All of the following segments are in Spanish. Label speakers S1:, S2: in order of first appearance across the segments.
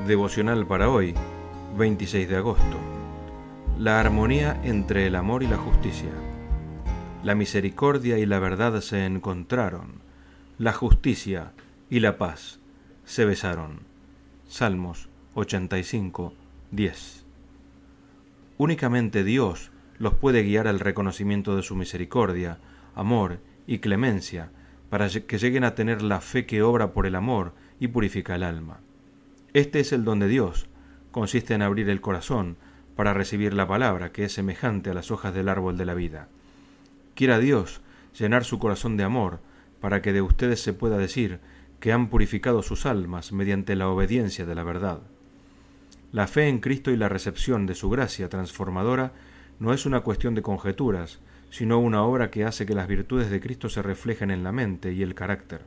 S1: Devocional para hoy, 26 de agosto. La armonía entre el amor y la justicia. La misericordia y la verdad se encontraron. La justicia y la paz se besaron. Salmos 85, 10. Únicamente Dios los puede guiar al reconocimiento de su misericordia, amor y clemencia, para que lleguen a tener la fe que obra por el amor y purifica el alma. Este es el don de Dios, consiste en abrir el corazón para recibir la palabra, que es semejante a las hojas del árbol de la vida. Quiera Dios llenar su corazón de amor, para que de ustedes se pueda decir que han purificado sus almas mediante la obediencia de la verdad. La fe en Cristo y la recepción de su gracia transformadora no es una cuestión de conjeturas, sino una obra que hace que las virtudes de Cristo se reflejen en la mente y el carácter.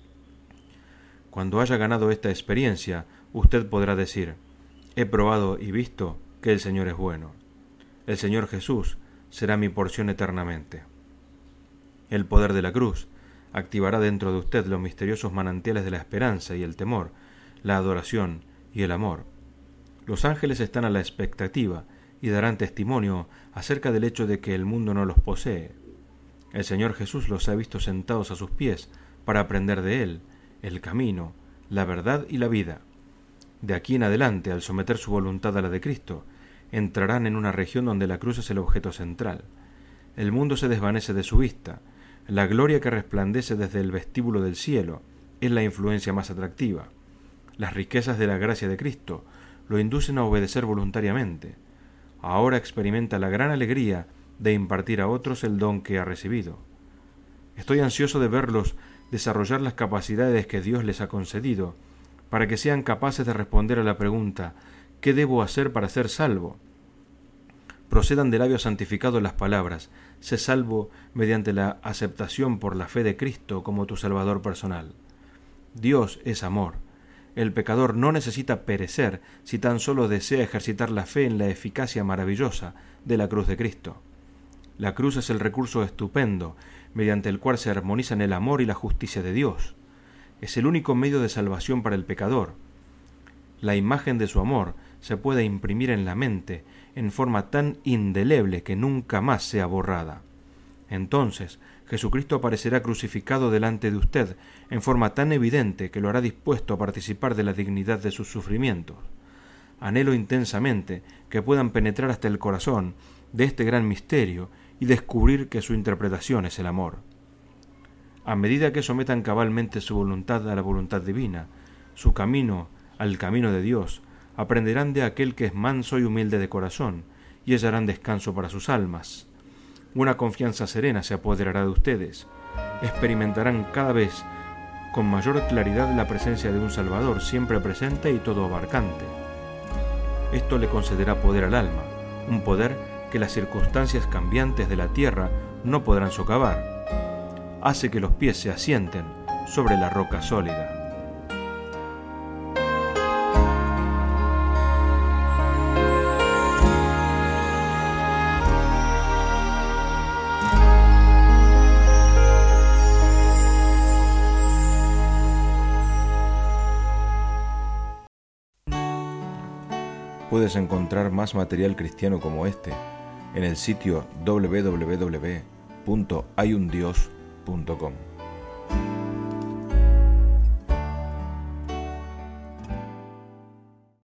S1: Cuando haya ganado esta experiencia, usted podrá decir: he probado y visto que el Señor es bueno. El Señor Jesús será mi porción eternamente. El poder de la cruz activará dentro de usted los misteriosos manantiales de la esperanza y el temor, la adoración y el amor. Los ángeles están a la expectativa y darán testimonio acerca del hecho de que el mundo no los posee. El Señor Jesús los ha visto sentados a sus pies para aprender de Él el camino, la verdad y la vida. De aquí en adelante, al someter su voluntad a la de Cristo, entrarán en una región donde la cruz es el objeto central. El mundo se desvanece de su vista. La gloria que resplandece desde el vestíbulo del cielo es la influencia más atractiva. Las riquezas de la gracia de Cristo lo inducen a obedecer voluntariamente. Ahora experimenta la gran alegría de impartir a otros el don que ha recibido. Estoy ansioso de verlos desarrollar las capacidades que Dios les ha concedido, para que sean capaces de responder a la pregunta: ¿qué debo hacer para ser salvo? Procedan de labios santificados las palabras: sé salvo mediante la aceptación por la fe de Cristo como tu Salvador personal. Dios es amor. El pecador no necesita perecer si tan solo desea ejercitar la fe en la eficacia maravillosa de la cruz de Cristo. La cruz es el recurso estupendo mediante el cual se armonizan el amor y la justicia de Dios. Es el único medio de salvación para el pecador. La imagen de su amor se puede imprimir en la mente en forma tan indeleble que nunca más sea borrada. Entonces Jesucristo aparecerá crucificado delante de usted en forma tan evidente que lo hará dispuesto a participar de la dignidad de sus sufrimientos. Anhelo intensamente que puedan penetrar hasta el corazón de este gran misterio y descubrir que su interpretación es el amor. A medida que sometan cabalmente su voluntad a la voluntad divina, su camino al camino de Dios, aprenderán de aquel que es manso y humilde de corazón, y hallarán descanso para sus almas. Una confianza serena se apoderará de ustedes. Experimentarán cada vez con mayor claridad la presencia de un Salvador siempre presente y todo abarcante. Esto le concederá poder al alma, un poder que las circunstancias cambiantes de la tierra no podrán socavar. Hace que los pies se asienten sobre la roca sólida.
S2: Puedes encontrar más material cristiano como este en el sitio www.hayundios.com.